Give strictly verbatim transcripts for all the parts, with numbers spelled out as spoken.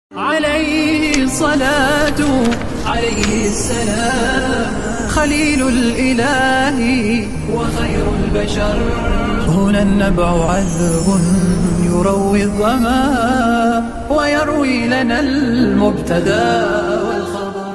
عليه الصلاة عليه السلام خليل الإله وخير البشر. هنا النبع عذب يروي الظما ويروي لنا المبتدا والخبر.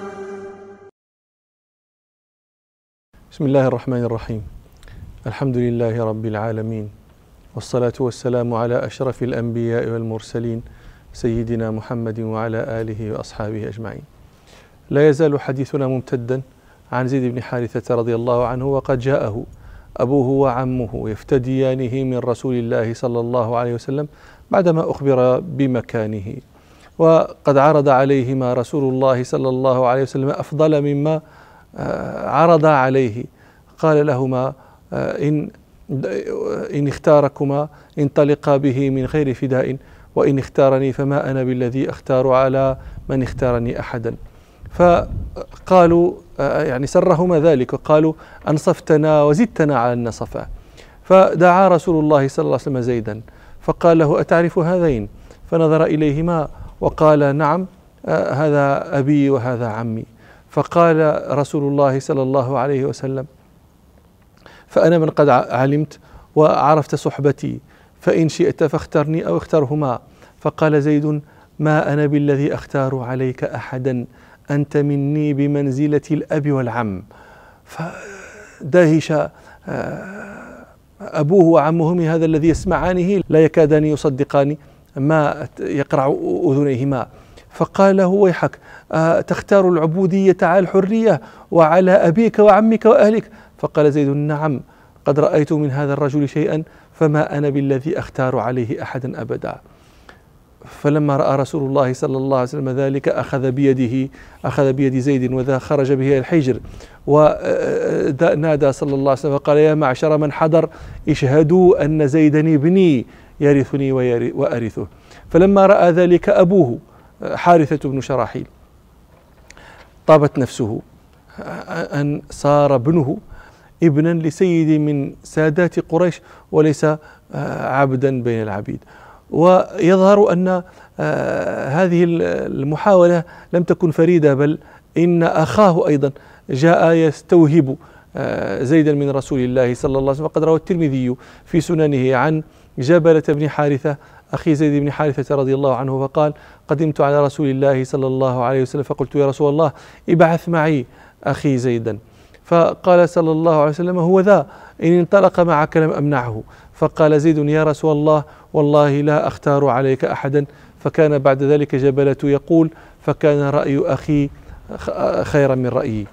بسم الله الرحمن الرحيم. الحمد لله رب العالمين، والصلاة والسلام على أشرف الأنبياء والمرسلين سيدنا محمد وعلى آله وأصحابه أجمعين. لا يزال حديثنا ممتدا عن زيد بن حارثة رضي الله عنه، وقد جاءه أبوه وعمه يفتديانه من رسول الله صلى الله عليه وسلم بعدما أخبر بمكانه، وقد عرض عليهما رسول الله صلى الله عليه وسلم أفضل مما عرض عليه. قال لهما إن إن اختاركما انطلقا به من غير فداء، وإن اختارني فما أنا بالذي أختار على من اختارني أحدا. فقالوا يعني سرهما ذلك، وقالوا أنصفتنا وزدتنا على النصفة. فدعا رسول الله صلى الله عليه وسلم زيدا فقال له أتعرف هذين؟ فنظر إليهما وقال نعم، هذا أبي وهذا عمي. فقال رسول الله صلى الله عليه وسلم فأنا من قد علمت وعرفت صحبتي، فإن شئت فاخترني أو اخترهما. فقال زيد ما أنا بالذي أختار عليك أحدا، أنت مني بمنزلة الأب والعم. فدهش أبوه وعمه من هذا الذي يسمعانه، لا يكادان يصدقان ما يقرع أذنيهما. فقال له ويحك، تختار العبودية على الحرية وعلى أبيك وعمك وأهلك؟ فقال زيد نعم، قد رأيت من هذا الرجل شيئا فما أنا بالذي أختار عليه أحدا أبدا. فلما رأى رسول الله صلى الله عليه وسلم ذلك أخذ بيده أخذ بيد زيد وذا خرج به إلى الحجر، ونادى صلى الله عليه وسلم فقال يا معشر من حضر اشهدوا أن زيدا ابني يرثني وأرثه. فلما رأى ذلك أبوه حارثة بن شراحيل طابت نفسه أن صار ابنه ابنا لسيد من سادات قريش وليس عبدا بين العبيد. ويظهر أن هذه المحاولة لم تكن فريدة، بل إن أخاه أيضا جاء يستوهب زيدا من رسول الله صلى الله عليه وسلم. وقد روى الترمذي في سننه عن جبلة بن حارثة أخي زيد بن حارثة رضي الله عنه فقال قدمت على رسول الله صلى الله عليه وسلم فقلت يا رسول الله ابعث معي أخي زيدا. فقال صلى الله عليه وسلم هو ذا، إن انطلق معك لم أمنعه. فقال زيد يا رسول الله والله لا أختار عليك أحدا. فكان بعد ذلك جبلة يقول فكان رأي أخي خيرا من رأيي.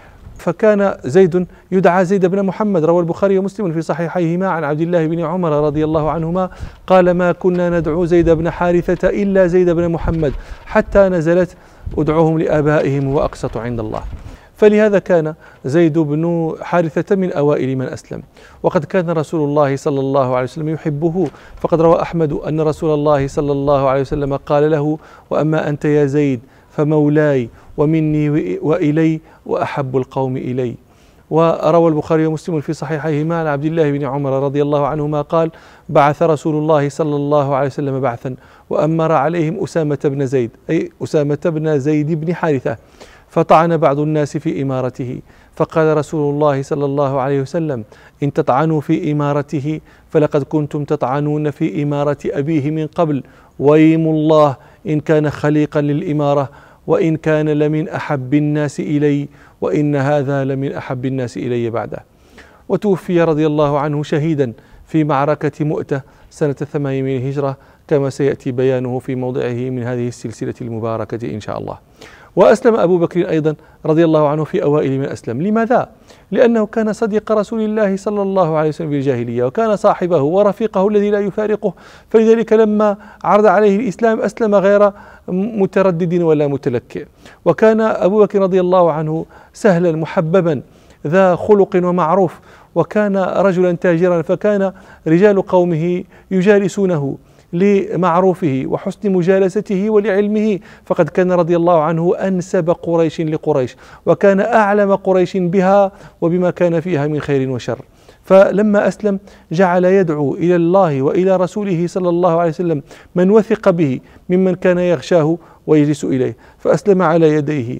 فكان زيد يدعى زيد بن محمد. روى البخاري ومسلم في صحيحيهما عن عبد الله بن عمر رضي الله عنهما قال ما كنا ندعو زيد بن حارثة إلا زيد بن محمد حتى نزلت ادعوهم لآبائهم وأقسط عند الله. فلهذا كان زيد بن حارثة من أوائل من أسلم، وقد كان رسول الله صلى الله عليه وسلم يحبه. فقد روى أحمد أن رسول الله صلى الله عليه وسلم قال له وأما أنت يا زيد فمولاي ومني وإلي وأحب القوم إلي. وروى البخاري ومسلم في صحيحيهما عن عبد الله بن عمر رضي الله عنهما قال بعث رسول الله صلى الله عليه وسلم بعثا وأمر عليهم أسامة بن زيد أي أسامة بن زيد بن حارثة، فطعن بعض الناس في إمارته. فقال رسول الله صلى الله عليه وسلم إن تطعنوا في إمارته فلقد كنتم تطعنون في إمارة أبيه من قبل، ويم الله إن كان خليقا للإمارة وإن كان لمن أحب الناس إلي، وإن هذا لمن أحب الناس إلي بعده. وتوفي رضي الله عنه شهيدا في معركة مؤتة سنة ثمانين من الهجرة، كما سيأتي بيانه في موضعه من هذه السلسلة المباركة إن شاء الله. وأسلم أبو بكر أيضا رضي الله عنه في أوائل من أسلم. لماذا؟ لأنه كان صديق رسول الله صلى الله عليه وسلم في الجاهلية، وكان صاحبه ورفيقه الذي لا يفارقه. فلذلك لما عرض عليه الإسلام أسلم غير متردد ولا متلكئ. وكان أبو بكر رضي الله عنه سهلا محببا ذا خلق ومعروف، وكان رجلا تاجرا، فكان رجال قومه يجالسونه لمعروفه وحسن مجالسته ولعلمه. فقد كان رضي الله عنه أنسب قريش لقريش، وكان أعلم قريش بها وبما كان فيها من خير وشر. فلما أسلم جعل يدعو إلى الله وإلى رسوله صلى الله عليه وسلم من وثق به ممن كان يغشاه ويجلس إليه، فأسلم على يديه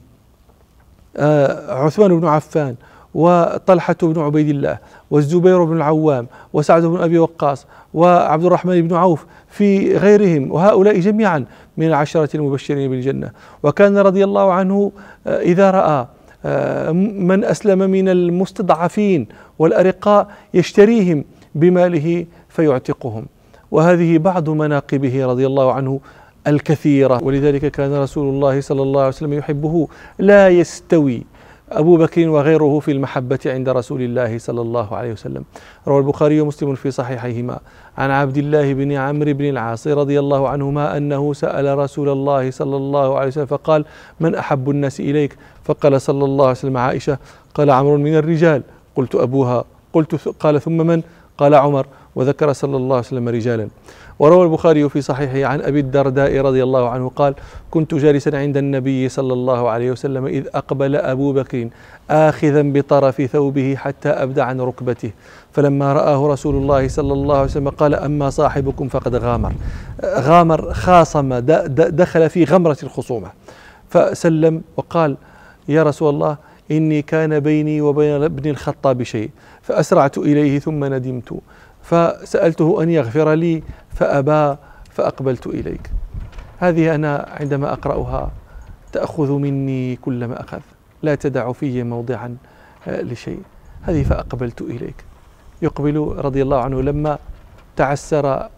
عثمان بن عفان وطلحة بن عبيد الله والزبير بن العوام وسعد بن أبي وقاص وعبد الرحمن بن عوف في غيرهم، وهؤلاء جميعا من العشرة المبشرين بالجنة. وكان رضي الله عنه إذا رأى من أسلم من المستضعفين والأرقاء يشتريهم بماله فيعتقهم، وهذه بعض مناقبه رضي الله عنه الكثيرة. ولذلك كان رسول الله صلى الله عليه وسلم يحبه. لا يستوي أبو بكر وغيره في المحبة عند رسول الله صلى الله عليه وسلم. روى البخاري ومسلم في صحيحيهما عن عبد الله بن عمرو بن العاص رضي الله عنهما أنه سأل رسول الله صلى الله عليه وسلم فقال: من أحب الناس إليك؟ فقال صلى الله عليه وسلم: عائشة. قال عمرو: من الرجال؟ قلت: أبوها. قلت: قال ثم من؟ قال عمر. وذكر صلى الله عليه وسلم رجالا. وروى البخاري في صحيحه عن أبي الدرداء رضي الله عنه قال: كنت جالسا عند النبي صلى الله عليه وسلم إذ أقبل أبو بكر آخذا بطرف ثوبه حتى أبدى عن ركبته، فلما رآه رسول الله صلى الله عليه وسلم قال: أما صاحبكم فقد غامر. غامر خاصم، دخل في غمرة الخصومة، فسلم وقال: يا رسول الله، إني كان بيني وبين ابن الخطاب شيء فأسرعت إليه ثم ندمت فسألته أن يغفر لي فأبى فأقبلت إليك. هذه أنا عندما أقرأها تأخذ مني كل ما أخذ، لا تدع في موضعا لشيء. هذه فأقبلت إليك. يقبل رضي الله عنه لما تعسر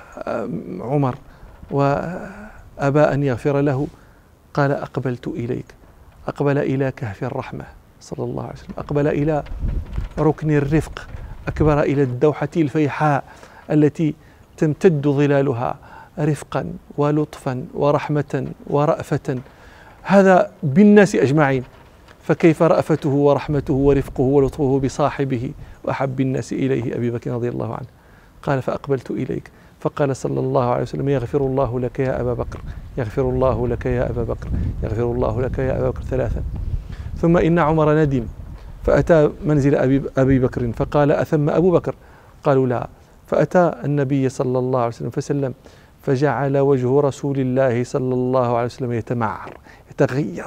عمر وأبى أن يغفر له قال: أقبلت إليك. أقبل إلى كهف الرحمة صلى الله عليه وسلم، أقبل إلى ركن الرفق، أكبر إلى الدوحة الفيحاء التي تمتد ظلالها رفقا ولطفا ورحمة ورأفة، هذا بالناس أجمعين، فكيف رأفته ورحمته ورفقه ولطفه بصاحبه وأحب الناس إليه أبي بكر رضي الله عنه. قال: فأقبلت إليك. فقال صلى الله عليه وسلم: يغفر الله لك يا أبا بكر، يغفر الله لك يا أبا بكر، يغفر الله لك يا أبا بكر ثلاثا. ثم إن عمر ندم فأتى منزل أبي, أبي بكر فقال: أثم أبو بكر؟ قالوا: لا. فأتى النبي صلى الله عليه وسلم فسلم، فجعل وجه رسول الله صلى الله عليه وسلم يتمعر يتغير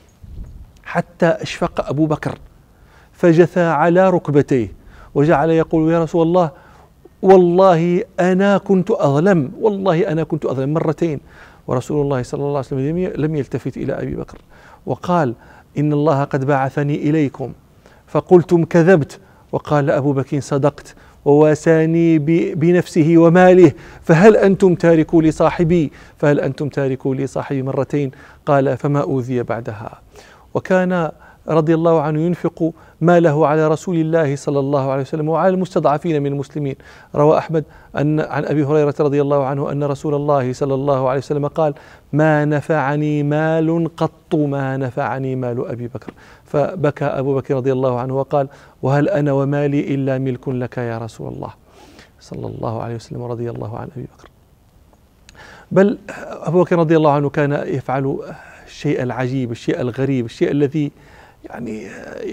حتى أشفق أبو بكر، فجثى على ركبتيه وجعل يقول: يا رسول الله، والله أنا كنت أظلم، والله أنا كنت أظلم مرتين. ورسول الله صلى الله عليه وسلم لم يلتفت إلى أبي بكر وقال: إن الله قد بعثني إليكم فقلتم كذبت. وقال أبو بكر: صدقت، وواساني بنفسه وماله، فهل أنتم تاركوا لي صاحبي؟ فهل أنتم تاركوا لي صاحبي مرتين؟ قال: فما أوذي بعدها. وكان رضي الله عنه ينفق ماله على رسول الله صلى الله عليه وسلم وعلى المستضعفين من المسلمين. روى أحمد أن عن أبي هريرة رضي الله عنه أن رسول الله صلى الله عليه وسلم قال: ما نفعني مال قط ما نفعني مال أبي بكر. فبكى أبو بكر رضي الله عنه وقال: وهل أنا ومالي إلا ملك لك يا رسول الله صلى الله عليه وسلم رضي الله عن أبي بكر. بل أبو بكر رضي الله عنه كان يفعل الشيء العجيب، الشيء الغريب، الشيء الذي يعني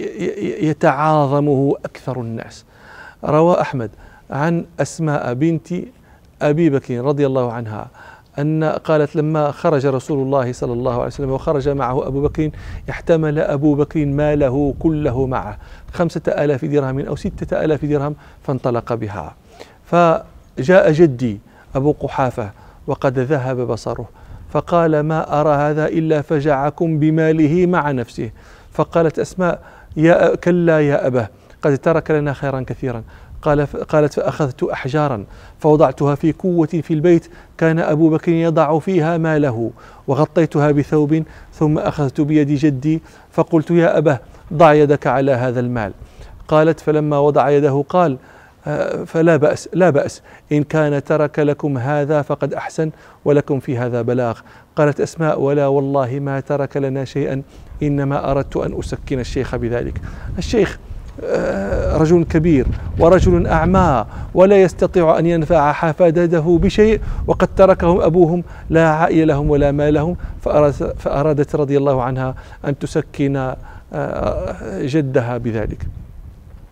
يتعاظمه أكثر الناس. روى أحمد عن أسماء بنت أبي بكر رضي الله عنها أن قالت: لما خرج رسول الله صلى الله عليه وسلم وخرج معه أبو بكر احتمل أبو بكر ماله كله معه، خمسة آلاف درهم أو ستة آلاف درهم، فانطلق بها. فجاء جدي أبو قحافة وقد ذهب بصره فقال: ما أرى هذا إلا فجعكم بماله مع نفسه. فقالت أسماء: يا كلا يا أباه، قد ترك لنا خيرا كثيرا. قال قالت: فأخذت أحجارا فوضعتها في كوة في البيت كان أبو بكر يضع فيها ماله، وغطيتها بثوب، ثم أخذت بيد جدي فقلت: يا أباه، ضع يدك على هذا المال. قالت: فلما وضع يده قال: فلا بأس لا بأس، إن كان ترك لكم هذا فقد أحسن، ولكم في هذا بلاغ. قالت أسماء: ولا والله ما ترك لنا شيئا، إنما أردت أن أسكن الشيخ بذلك. الشيخ رجل كبير ورجل أعمى ولا يستطيع أن ينفع حفادته بشيء، وقد تركهم أبوهم لا عائل لهم ولا مال لهم، فأرادت رضي الله عنها أن تسكن جدها بذلك.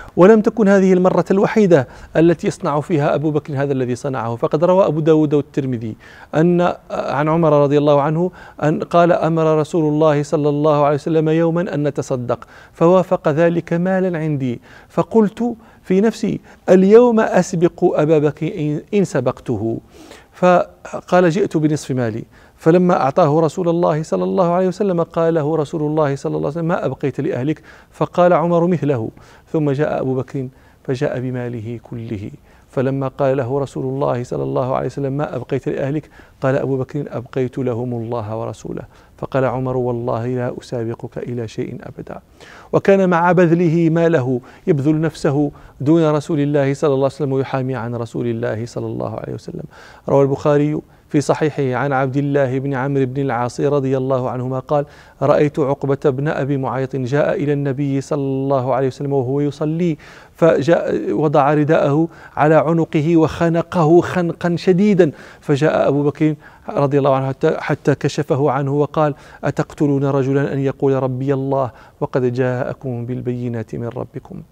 ولم تكن هذه المرة الوحيدة التي يصنع فيها أبو بكر هذا الذي صنعه، فقد روى أبو داود والترمذي أن عن عمر رضي الله عنه أن قال أمر رسول الله صلى الله عليه وسلم يوما أن نتصدق فوافق ذلك مالا عندي، فقلت في نفسي اليوم أسبق أبا بكر إن سبقته، فقال جئت بنصف مالي، فلما أعطاه رسول الله صلى الله عليه وسلم قال له رسول الله صلى الله عليه وسلم ما أبقيت لأهلك؟ فقال عمر مثله، ثم جاء أبو بكر فجاء بماله كله، فلما قال له رسول الله صلى الله عليه وسلم ما أبقيت لأهلك؟ قال أبو بكر أبقيت لهم الله ورسوله، فقال عمر والله لا أسابقك إلى شيء أبدا. وكان مع بذله ماله يبذل نفسه دون رسول الله صلى الله عليه وسلم ويحامي عن رسول الله صلى الله عليه وسلم. روى البخاري في صحيحه عن عبد الله بن عمرو بن العاص رضي الله عنهما قال رأيت عقبة بن أبي معيط جاء إلى النبي صلى الله عليه وسلم وهو يصلي، فجاء وضع رداءه على عنقه وخنقه خنقا شديدا، فجاء أبو بكر رضي الله عنه حتى, حتى كشفه عنه وقال أتقتلون رجلا أن يقول ربي الله وقد جاءكم بالبينات من ربكم.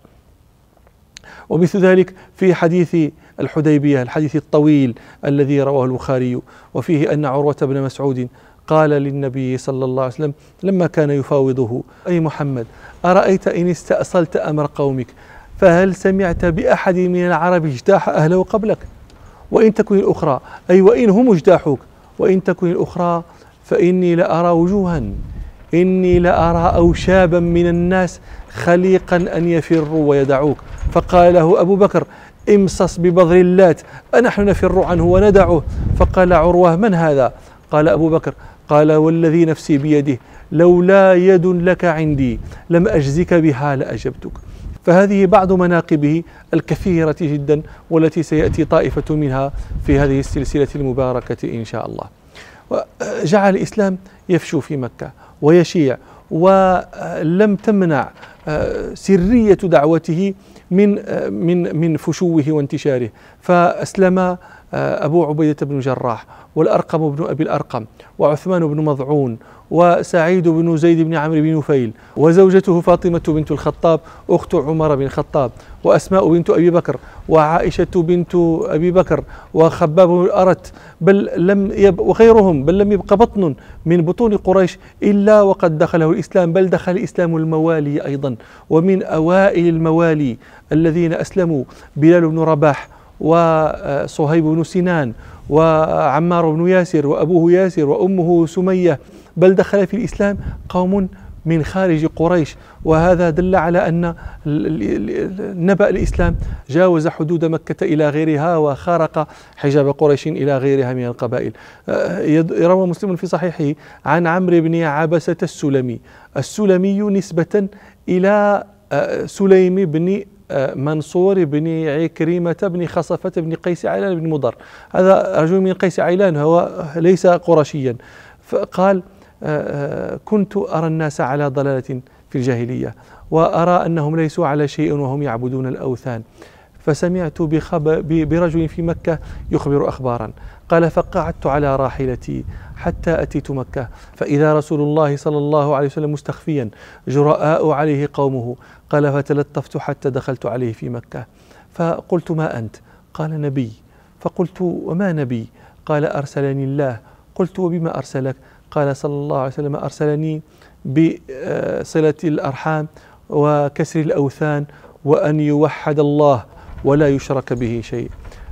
ومثل ذلك في حديث الحديبية الحديث الطويل الذي رواه البخاري، وفيه أن عروة بن مسعود قال للنبي صلى الله عليه وسلم لما كان يفاوضه أي محمد أرأيت إن استأصلت أمر قومك فهل سمعت بأحد من العرب اجتاح أهله قبلك؟ وإن تكن الأخرى أي وإن هم اجتاحوك وإن تكن الأخرى فإني لأرى وجوها إني لأرى أوشابا من الناس خليقا أن يفروا ويدعوك. فقال له أبو بكر امصص ببذر اللات أنحن نفر عنه وندعه؟ فقال عروة من هذا؟ قال أبو بكر قال والذي نفسي بيده لولا يد لك عندي لم أجزك بها لأجبتك. فهذه بعض مناقبه الكثيرة جدا والتي سيأتي طائفة منها في هذه السلسلة المباركة إن شاء الله. وجعل الإسلام يفشو في مكة ويشيع، ولم تمنع سرية دعوته من من من فشوه وانتشاره، فأسلم أبو عبيدة بن جراح والأرقم بن أبي الأرقم وعثمان بن مضعون وسعيد بن زيد بن عمرو بن نفيل وزوجته فاطمة بنت الخطاب أخت عمر بن الخطاب وأسماء بنت أبي بكر وعائشة بنت أبي بكر وخباب بن الأرت بل لم يب وغيرهم بل لم يبق بطن من بطون قريش إلا وقد دخله الإسلام، بل دخل الإسلام الموالي أيضا. ومن أوائل الموالي الذين أسلموا بلال بن رباح وصهيب بن سنان وعمار بن ياسر وأبوه ياسر وأمه سمية، بل دخل في الإسلام قوم من خارج قريش، وهذا دل على أن نبأ الإسلام جاوز حدود مكة إلى غيرها وخارق حجاب قريش إلى غيرها من القبائل. روى مسلم في صحيحه عن عمرو بن عبسة السلمي السلمي نسبة إلى سليم بن منصور بن عكرمة بن خصفة بن قيس عيلان بن مضر، هذا رجل من قيس عيلان هو ليس قرشيا. فقال كنت أرى الناس على ضلالة في الجاهلية وأرى أنهم ليسوا على شيء وهم يعبدون الأوثان، فسمعت برجل في مكة يخبر أخبارا. قال فقعدت على راحلتي حتى أتيت مكة فإذا رسول الله صلى الله عليه وسلم مستخفيا جراء عليه قومه. قال فتلطفت حتى دخلت عليه في مكة فقلت ما أنت؟ قال نبي. فقلت وما نبي؟ قال أرسلني الله. قلت وبما أرسلك؟ قال صلى الله عليه وسلم أرسلني بصلة الأرحام وكسر الأوثان وأن يوحد الله ولا يشرك به شيء.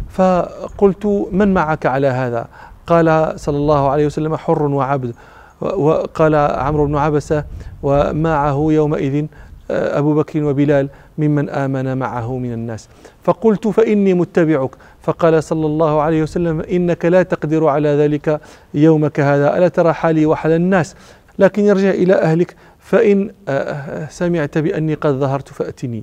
فقلت من معك على هذا؟ قال صلى الله عليه وسلم حر وعبد. وقال عمرو بن عبسة ومعه يومئذ أبو بكر وبلال ممن آمن معه من الناس. فقلت فإني متبعك. فقال صلى الله عليه وسلم إنك لا تقدر على ذلك يومك هذا، ألا ترى حالي وحال الناس؟ لكن يرجع إلى أهلك فإن سمعت بأني قد ظهرت فأتني.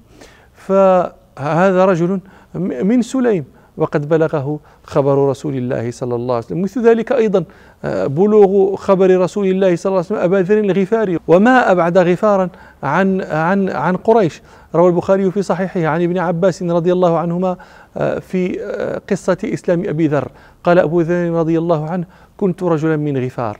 فهذا رجل من سليم وقد بلغه خبر رسول الله صلى الله عليه وسلم. مثل ذلك أيضا بلوغ خبر رسول الله صلى الله عليه وسلم أبا ذر الغفاري، وما أبعد غفارا عن عن عن قريش. روى البخاري في صحيحه عن ابن عباس رضي الله عنهما في قصة إسلام أبي ذر قال أبو ذر رضي الله عنه كنت رجلا من غفار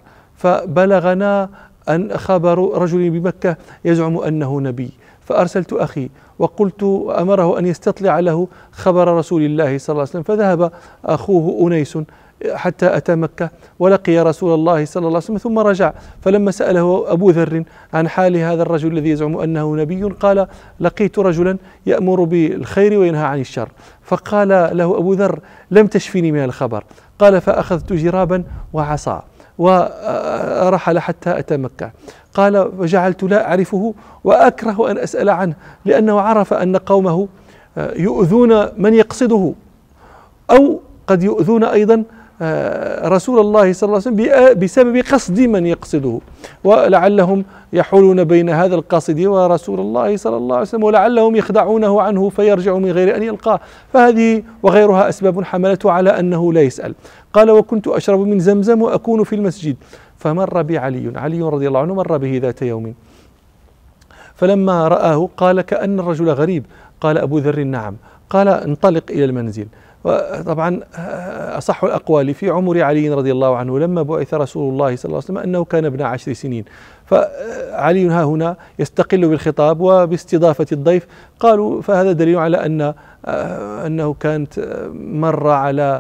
فبلغنا أن خبر رجل بمكة يزعم أنه نبي، فأرسلت أخي وقلت أمره أن يستطلع له خبر رسول الله صلى الله عليه وسلم. فذهب أخوه أنيس حتى أتى مكة ولقي رسول الله صلى الله عليه وسلم ثم رجع. فلما سأله أبو ذر عن حال هذا الرجل الذي يزعم أنه نبي قال: لقيت رجلا يأمر بالخير وينهى عن الشر. فقال له أبو ذر: لم تشفني من الخبر. قال: فأخذت جرابا وعصا ورحل حتى أتى مكة. قال: وجعلت لا أعرفه وأكره أن أسأل عنه، لأنه عرف أن قومه يؤذون من يقصده، أو قد يؤذون أيضا رسول الله صلى الله عليه وسلم بسبب قصد من يقصده، ولعلهم يحولون بين هذا القاصد ورسول الله صلى الله عليه وسلم، ولعلهم يخدعونه عنه فيرجع من غير أن يلقاه. فهذه وغيرها أسباب حملته على أنه لا يسأل. قال: وكنت أشرب من زمزم وأكون في المسجد، فمر بي علي علي رضي الله عنه مر به ذات يوم، فلما رآه قال: كأن الرجل غريب. قال أبو ذر: نعم. قال: انطلق إلى المنزل. وطبعا أصح الأقوال في عمر علي رضي الله عنه لما بعث رسول الله صلى الله عليه وسلم أنه كان ابن عشر سنين، فعلي ها هنا يستقل بالخطاب وباستضافة الضيف. قالوا فهذا دليل على أن أنه كانت مر على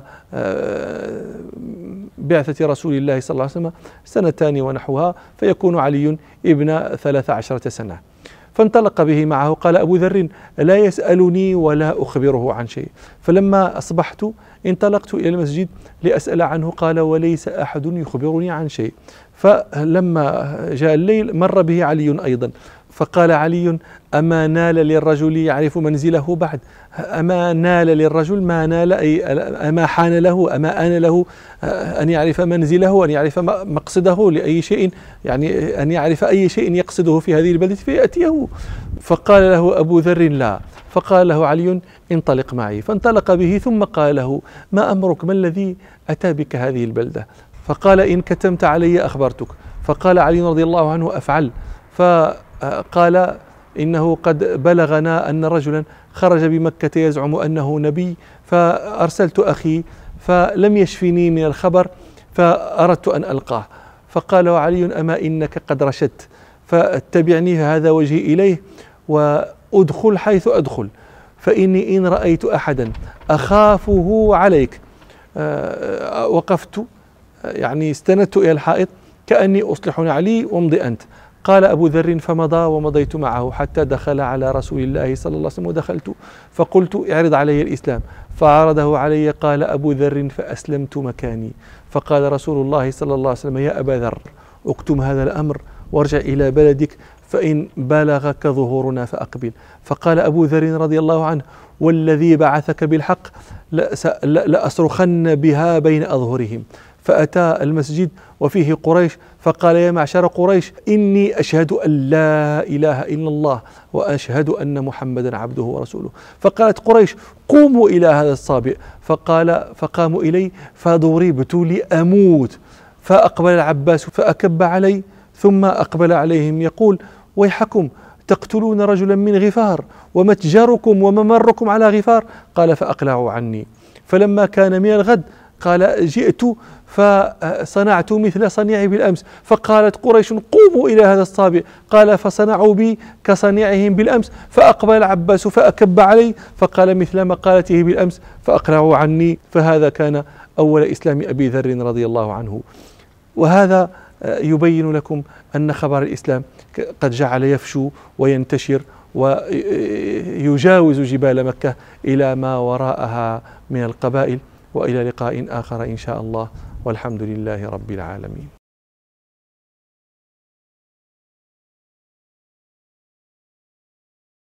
بعثة رسول الله صلى الله عليه وسلم سنتان ونحوها، فيكون علي ابن ثلاث عشرة سنة. فانطلق به معه. قال أبو ذر: لا يسألني ولا أخبره عن شيء. فلما أصبحت انطلقت إلى المسجد لأسأل عنه. قال: وليس أحد يخبرني عن شيء. فلما جاء الليل مر به علي أيضا، فقال علي: أما نال للرجل يعرف منزله بعد؟ أما نال للرجل ما نال، أي أما حان له، أما آن له أن يعرف منزله، أن يعرف مقصده لأي شيء، يعني أن يعرف أي شيء يقصده في هذه البلدة فيأتيه. فقال له أبو ذر: لا. فقال له علي: انطلق معي. فانطلق به، ثم قال له: ما أمرك؟ ما الذي أتى بك هذه البلدة؟ فقال: إن كتمت علي أخبرتك. فقال علي رضي الله عنه: أفعل. فقال: إنه قد بلغنا أن رجلا خرج بمكة يزعم أنه نبي، فأرسلت أخي فلم يشفني من الخبر، فأردت أن ألقاه. فقال علي: أما إنك قد رشدت، فاتبعني هذا وجهي إليه وأدخل حيث أدخل، فإني إن رأيت أحدا أخافه عليك وقفت، يعني استندت إلى الحائط كأني أصلح علي وامضي أنت. قال أبو ذر: فمضى ومضيت معه حتى دخل على رسول الله صلى الله عليه وسلم، ودخلت فقلت: اعرض علي الإسلام. فعرضه علي. قال أبو ذر: فأسلمت مكاني. فقال رسول الله صلى الله عليه وسلم: يا أبا ذر، اكتم هذا الأمر وارجع إلى بلدك، فإن بلغك ظهورنا فأقبل. فقال أبو ذر رضي الله عنه: والذي بعثك بالحق لأصرخن بها بين أظهرهم. فأتى المسجد وفيه قريش، فقال: يا معشر قريش، إني أشهد أن لا إله إلا الله وأشهد أن محمدا عبده ورسوله. فقالت قريش: قوموا إلى هذا الصابئ. فقال فقاموا إلي فضربت لأموت. فأقبل العباس فأكب علي، ثم أقبل عليهم يقول: ويحكم، تقتلون رجلا من غفار ومتجركم وممركم على غفار. قال: فأقلعوا عني. فلما كان من الغد قال: جئت فصنعت مثل صنيعي بالأمس. فقالت قريش: قوموا إلى هذا الصابئ. قال: فصنعوا بي كصنيعهم بالأمس. فأقبل العباس فأكب علي، فقال مثل مقالته بالأمس، فأقلعوا عني. فهذا كان أول إسلام أبي ذر رضي الله عنه. وهذا يبين لكم أن خبر الإسلام قد جعل يفشو وينتشر ويجاوز جبال مكة إلى ما وراءها من القبائل. وإلى لقاء آخر إن شاء الله، والحمد لله رب العالمين.